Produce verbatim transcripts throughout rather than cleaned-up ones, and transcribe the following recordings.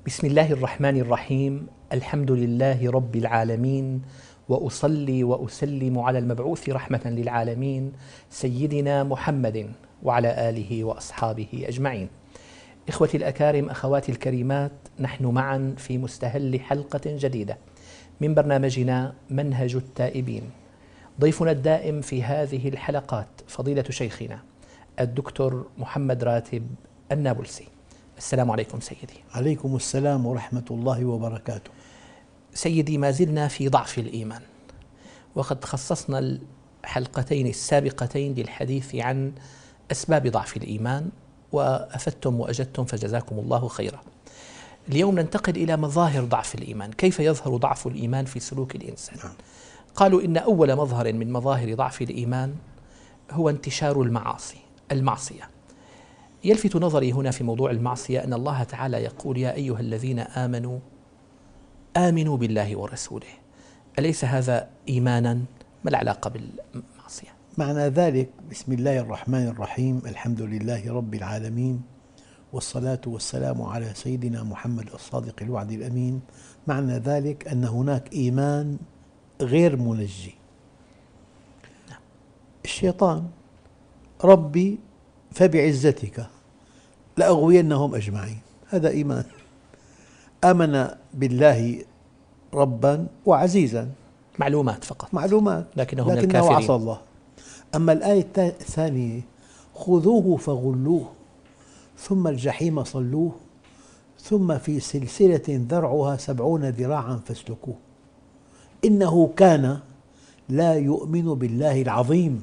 بسم الله الرحمن الرحيم. الحمد لله رب العالمين، وأصلي وأسلم على المبعوث رحمة للعالمين سيدنا محمد وعلى آله وأصحابه أجمعين. إخوتي الأكارم، أخواتي الكريمات، نحن معا في مستهل حلقة جديدة من برنامجنا منهج التائبين. ضيفنا الدائم في هذه الحلقات فضيلة شيخنا الدكتور محمد راتب النابلسي. السلام عليكم سيدي. عليكم السلام ورحمة الله وبركاته. سيدي، ما زلنا في ضعف الإيمان، وقد خصصنا الحلقتين السابقتين للحديث عن أسباب ضعف الإيمان، وأفدتم وأجدتم فجزاكم الله خيرا. اليوم ننتقل إلى مظاهر ضعف الإيمان، كيف يظهر ضعف الإيمان في سلوك الإنسان. قالوا إن أول مظهر من مظاهر ضعف الإيمان هو انتشار المعاصي المعصية. يلفت نظري هنا في موضوع المعصية أن الله تعالى يقول: يا أيها الذين آمنوا آمنوا بالله ورسوله. أليس هذا إيمانا؟ ما العلاقة بالمعصية؟ معنى ذلك بسم الله الرحمن الرحيم، الحمد لله رب العالمين، والصلاة والسلام على سيدنا محمد الصادق الوعد الأمين. معنى ذلك أن هناك إيمان غير منجي. الشيطان: ربي فبعزتك لأغوينهم أجمعين. هذا إيمان. آمن بالله ربا وعزيزا، معلومات فقط، معلومات، لكنه من لكنه الكافرين. عصى الله. أما الآية الثانية: خذوه فغلوه ثم الجحيم صلوه ثم في سلسلة ذرعها سبعون ذراعا فاسلكوه إنه كان لا يؤمن بالله العظيم.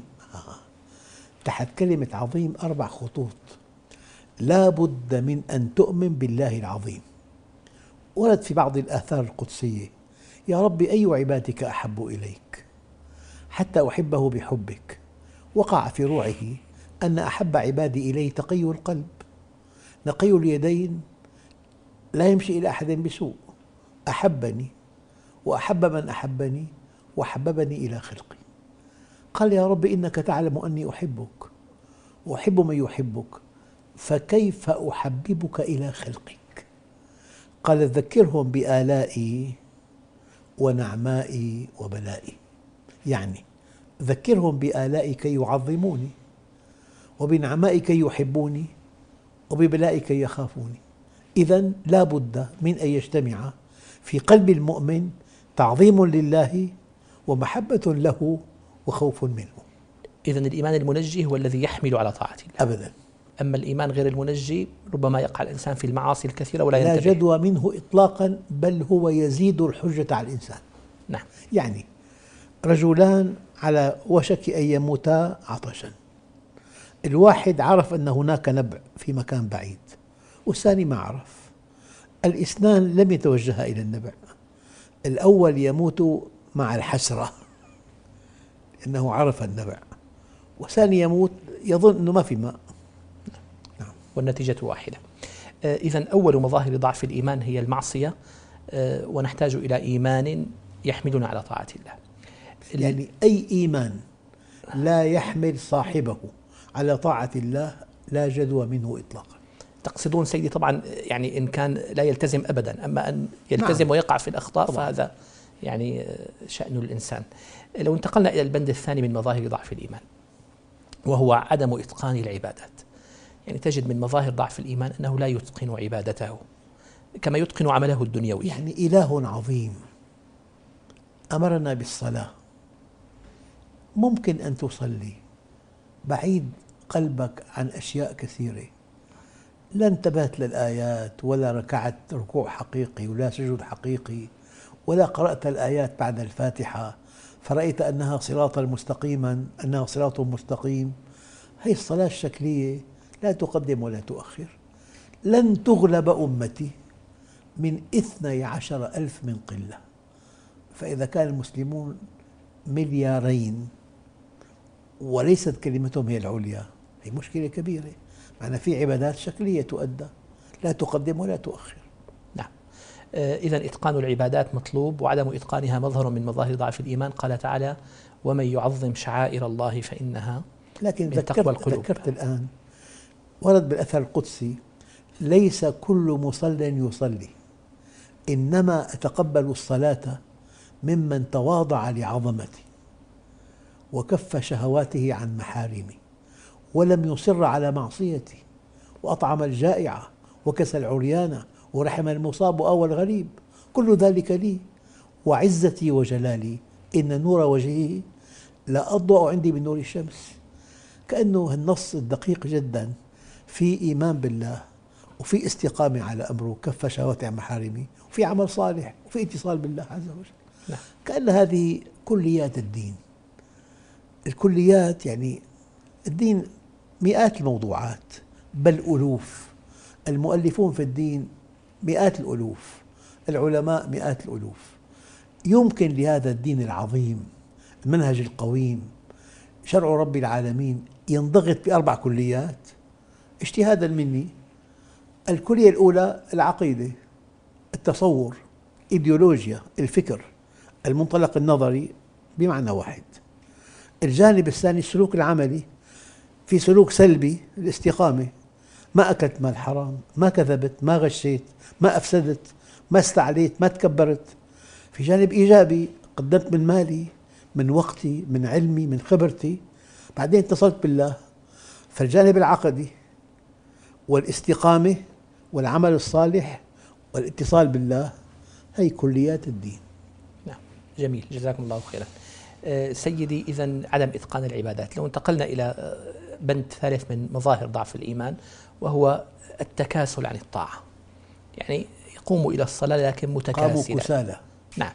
تحت كلمة عظيم أربع خطوط. لا بد من أن تؤمن بالله العظيم. ورد في بعض الآثار القدسية: يا رب أي عبادك أحب إليك حتى أحبه بحبك. وقع في روعه أن أحب عبادي إليه تقي القلب نقي اليدين لا يمشي إلى أحد بسوء، أحبني وأحب من أحبني وحببني إلى خلقي. قال: يا رب إنك تعلم أني أحبك وأحب من يحبك، فكيف أحببك إلى خلقك؟ قال: ذكرهم بآلائي ونعمائي وبلائي. يعني ذكرهم بآلائي كي يعظموني، وبنعمائي كي يحبوني، وببلائي كي يخافوني. إذن لا بد من أن يجتمع في قلب المؤمن تعظيم لله ومحبة له وخوف منه. إذن الإيمان المنجي هو الذي يحمل على طاعة الله. أبدا. أما الإيمان غير المنجي ربما يقع الإنسان في المعاصي الكثيرة ولا لا ينتبه. جدوى منه إطلاقا، بل هو يزيد الحجة على الإنسان. نعم. يعني رجلان على وشك أن يموتا عطشا، الواحد عرف أن هناك نبع في مكان بعيد، والثاني ما عرف. الاثنان لم يتوجها إلى النبع. الأول يموت مع الحسرة لأنه عرف النبع، والثاني يموت يظن أنه ما في ماء. نعم. والنتيجة واحدة. آه إذن أول مظاهر ضعف الإيمان هي المعصية، آه ونحتاج إلى إيمان يحملنا على طاعة الله. يعني أي إيمان لا يحمل صاحبه على طاعة الله لا جدوى منه إطلاقا. تقصدون سيدي طبعا يعني إن كان لا يلتزم أبدا، أما أن يلتزم نعم. ويقع في الأخطاء طبعا. فهذا يعني شأن الإنسان. لو انتقلنا إلى البند الثاني من مظاهر ضعف الإيمان، وهو عدم إتقان العبادات. يعني تجد من مظاهر ضعف الإيمان أنه لا يتقن عبادته كما يتقن عمله الدنيوي. يعني إله عظيم أمرنا بالصلاة، ممكن أن تصلي بعيد قلبك عن أشياء كثيرة، لا انتبهت للآيات ولا ركعت ركوع حقيقي ولا سجود حقيقي ولا قرأت الآيات بعد الفاتحة فرأيت أنها صراطا مستقيما أنها صراط مستقيم. هذه الصلاة الشكلية لا تقدم ولا تؤخر. لن تغلب أمتي من اثني عشر ألف من قلة. فإذا كان المسلمون مليارين وليست كلمتهم هي العليا، هي مشكلة كبيرة. معنى في عبادات شكلية تؤدى لا تقدم ولا تؤخر. نعم. إذن إتقان العبادات مطلوب، وعدم إتقانها مظهر من مظاهر ضعف الإيمان. قال تعالى: ومن يعظم شعائر الله فإنها لكن من تقوى القلوب. ذكرت الآن ورد بالأثر القدسي: ليس كل مصل يصلي. إنما أتقبل الصلاة ممن تواضع لعظمتي وكف شهواته عن محارمي ولم يصر على معصيتي وأطعم الجائع وكسى العريان ورحم المصاب وآوى الغريب، كل ذلك لي وعزتي وجلالي إن نور وجهه لا أضوأ عندي من نور الشمس. كأنه النص الدقيق جدا في إيمان بالله وفي استقامة على أمره، كف شهوات عن محارمه، وفي عمل صالح، وفي اتصال بالله عز وجل. نعم. كأن هذه كليات الدين. الكليات يعني الدين مئات الموضوعات بل ألوف، المؤلفون في الدين مئات الألوف، العلماء مئات الألوف. يمكن لهذا الدين العظيم المنهج القويم شرع رب العالمين ينضغط بأربع كليات اجتهادا مني. الكلية الأولى العقيدة، التصور، إيديولوجيا، الفكر، المنطلق النظري بمعنى واحد. الجانب الثاني السلوك العملي، في سلوك سلبي الاستقامة، ما أكلت مال حرام، ما كذبت، ما غشيت، ما أفسدت، ما استعليت، ما تكبرت. في جانب إيجابي، قدمت من مالي، من وقتي، من علمي، من خبرتي، بعدين اتصلت بالله. فالجانب العقدي والاستقامة والعمل الصالح والاتصال بالله هي كليات الدين. نعم، جميل، جزاكم الله خيرا. أه سيدي، إذن عدم إتقان العبادات، لو انتقلنا إلى بند ثالث من مظاهر ضعف الإيمان وهو التكاسل عن الطاعة، يعني يقوم إلى الصلاة لكن متكاسلا. قاموا كسالى. نعم.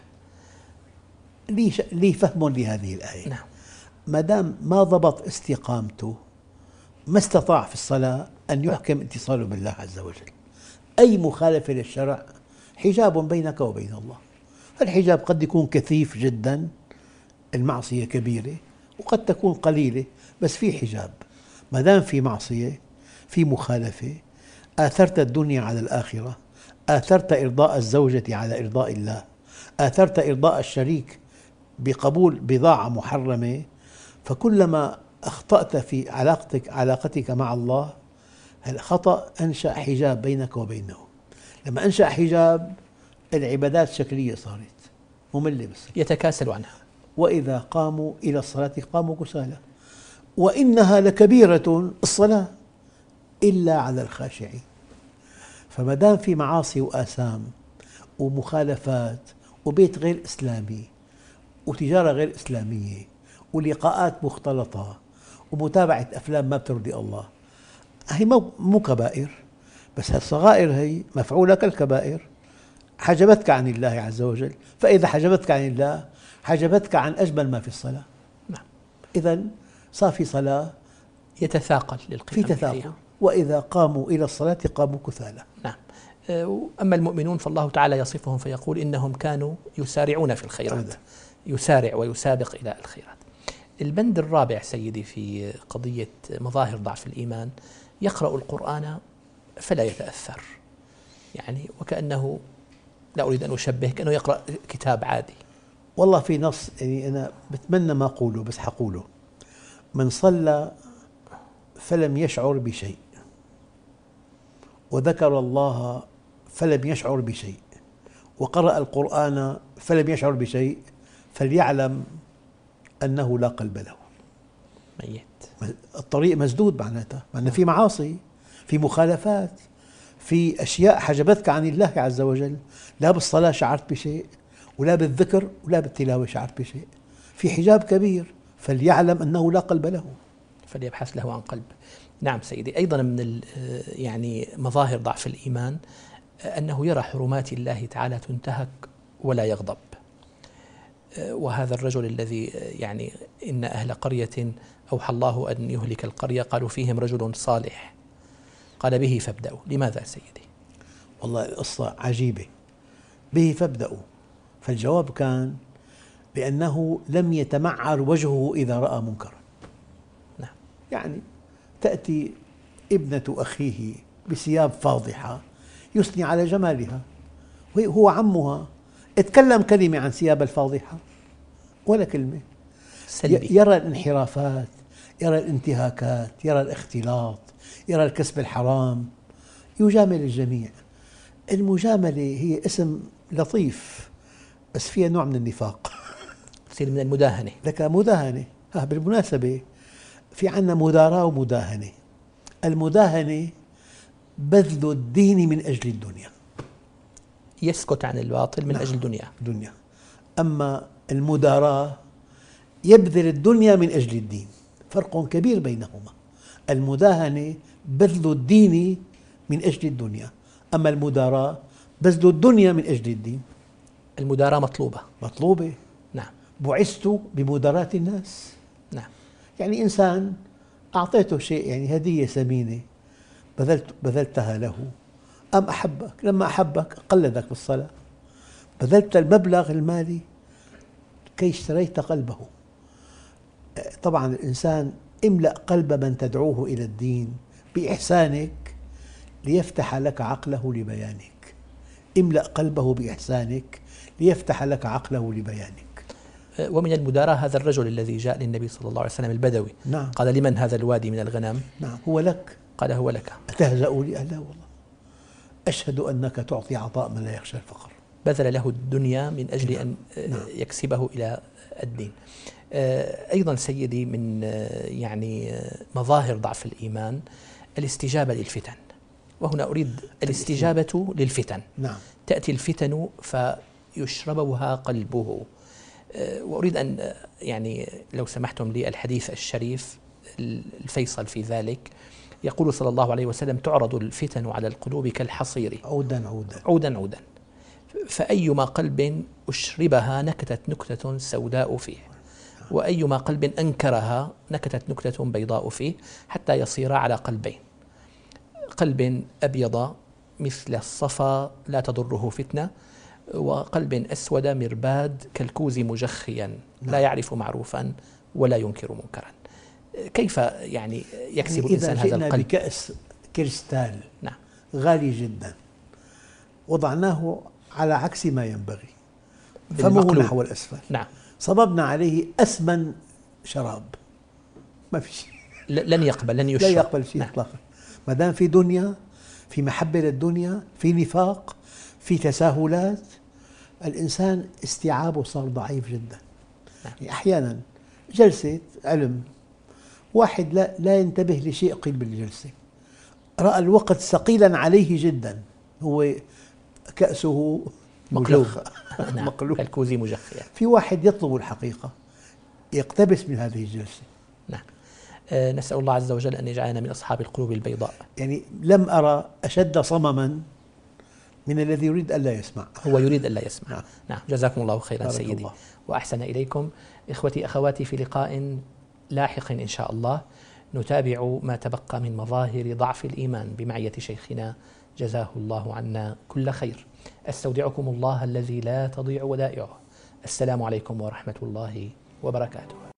لي, ش... لي فهم لهذه الآية. نعم. ما دام ما ضبط استقامته ما استطاع في الصلاة أن يحكم اتصاله بالله عز وجل. أي مخالفة للشرع حجاب بينك وبين الله. الحجاب قد يكون كثيف جدا، المعصية كبيرة، وقد تكون قليلة، بس في حجاب. ما دام في معصية، في مخالفة، آثرت الدنيا على الآخرة، آثرت إرضاء الزوجة على إرضاء الله، آثرت إرضاء الشريك بقبول بضاعة محرمة، فكلما أخطأت في علاقتك علاقتك مع الله الخطأ أنشأ حجاب بينك وبينه. لما أنشأ حجاب العبادات شكلية صارت مملة، بس يتكاسل عنها. وإذا قاموا إلى الصلاة قاموا كسالى وإنها لكبيرة الصلاة إلا على الخاشعين. فما دام في معاصي وآثام ومخالفات وبيت غير إسلامي وتجارة غير إسلامية ولقاءات مختلطة ومتابعة أفلام ما بترضي الله، هي مو كبائر، بس الصغائر هي مفعولة كالكبائر، حجبتك عن الله عز وجل. فإذا حجبتك عن الله حجبتك عن أجمل ما في الصلاة. نعم. إذن صار في صلاة يتثاقل للقيام في تثاقل، وإذا قاموا إلى الصلاة قاموا كسالى. نعم. أما المؤمنون فالله تعالى يصفهم فيقول إنهم كانوا يسارعون في الخيرات. أبدا. يسارع ويسابق إلى الخيرات. البند الرابع سيدي في قضية مظاهر ضعف الإيمان، يقرأ القرآن فلا يتأثر، يعني وكأنه، لا أريد أن أشبه، كأنه يقرأ كتاب عادي. والله في نص، يعني أنا بتمنى ما أقوله بس حقوله: من صلى فلم يشعر بشيء وذكر الله فلم يشعر بشيء وقرأ القرآن فلم يشعر بشيء فليعلم أنه لا قلب له. ميت. الطريق مسدود، معناتها معناتها في معاصي، في مخالفات، في أشياء حجبتك عن الله عز وجل. لا بالصلاة شعرت بشيء، ولا بالذكر، ولا بالتلاوة شعرت بشيء. في حجاب كبير، فليعلم أنه لا قلب له، فليبحث له عن قلب. نعم سيدي. أيضا من يعني مظاهر ضعف الإيمان أنه يرى حرمات الله تعالى تنتهك ولا يغضب. وهذا الرجل الذي يعني إن أهل قرية أوحى الله أن يهلك القرية قالوا فيهم رجل صالح قال به فابدأوا. لماذا سيدي؟ والله القصة عجيبة. به فابدأوا، فالجواب كان لأنه لم يتمعر وجهه إذا رأى منكرا. نعم. يعني تأتي ابنة أخيه بثياب فاضحة يثني على جمالها، وهو عمها، اتكلم كلمة عن ثياب الفاضحة ولا كلمة. سلبي. يرى الانحرافات، يرى الانتهاكات، يرى الاختلاط، يرى الكسب الحرام، يجامل الجميع. المجاملة هي اسم لطيف بس فيها نوع من النفاق. تصير من المداهنة. لك مداهنة. ها بالمناسبة في عنا مداراة ومداهنة. المداهنة بذل الدين من أجل الدنيا، يسكت عن الباطل من نعم. أجل الدنيا. دنيا. أما المداراة يبذل الدنيا من أجل الدين، فرق كبير بينهما. المداهنة بذل الدين من أجل الدنيا، أما المداراة بذل الدنيا من أجل الدين. المداراة مطلوبة. مطلوبة. نعم. بعثت بمداراة الناس. نعم. يعني إنسان أعطيته شيء، يعني هدية ثمينة بذلت بذلتها له، أم أحبك، لما أحبك قلدك بالصلاة، بذلت المبلغ المالي كي اشتريت قلبه. طبعا الإنسان املأ قلب من تدعوه إلى الدين بإحسانك ليفتح لك عقله لبيانك. املأ قلبه بإحسانك ليفتح لك عقله لبيانك. ومن المداراة هذا الرجل الذي جاء للنبي صلى الله عليه وسلم البدوي. نعم. قال: لمن هذا الوادي من الغنم؟ نعم. هو لك. قال: هو لك. أتهزأ لي؟ لا والله، أشهد أنك تعطي عطاء من لا يخشى الفقر. بذل له الدنيا من أجل نعم. أن نعم. يكسبه إلى الدين. أيضا سيدي، من يعني مظاهر ضعف الإيمان الاستجابة للفتن، وهنا أريد الاستجابة للفتن. نعم. تأتي الفتن فيشربها قلبه. وأريد أن يعني لو سمحتم لي الحديث الشريف الفيصل في ذلك. يقول صلى الله عليه وسلم: تعرض الفتن على القلوب كالحصير عودا عودا عودا عودا، فأيما قلب أشربها نكتت نكتة سوداء فيه، وأيما قلب أنكرها نكتت نكتة بيضاء فيه، حتى يصير على قلبين: قلب أبيض مثل الصفا لا تضره فتنة، وقلب أسود مرباد كالكوز مجخيا لا يعرف معروفا ولا ينكر منكرا. كيف يعني يكسب يعني الإنسان هذا القلب؟ إذا القلب؟ بكأس كريستال نعم. غالي جدا، وضعناه على عكس ما ينبغي، فمه بالمقلوب. نحو الأسفل. نعم. صببنا عليه أسمن شراب، ما في شيء، لن يقبل، لن يشرب. لا يقبل شيء نعم. إطلاقا. ما دام في دنيا، في محبة للدنيا، في نفاق، في تساهلات، الإنسان استيعابه صار ضعيف جدا. نعم. يعني أحيانا جلسة علم، واحد لا, لا ينتبه لشيء قيل بالجلسة، رأى الوقت ثقيلا عليه جدا، هو كأسه مقلوب. نعم. مقلوب. كالكوز مجخيا. في واحد يطلب الحقيقة، يقتبس من هذه الجلسة. نعم. أه نسأل الله عز وجل أن يجعلنا من أصحاب القلوب البيضاء. يعني لم أرى أشد صمما من الذي يريد ألا يسمع. هو يريد ألا يسمع. نعم. نعم. جزاكم الله خيرا سيدي الله. وأحسن إليكم. إخوتي أخواتي، في لقاء لاحق إن شاء الله نتابع ما تبقى من مظاهر ضعف الإيمان بمعية شيخنا جزاه الله عنا كل خير. أستودعكم الله الذي لا تضيع ودائعه. السلام عليكم ورحمة الله وبركاته.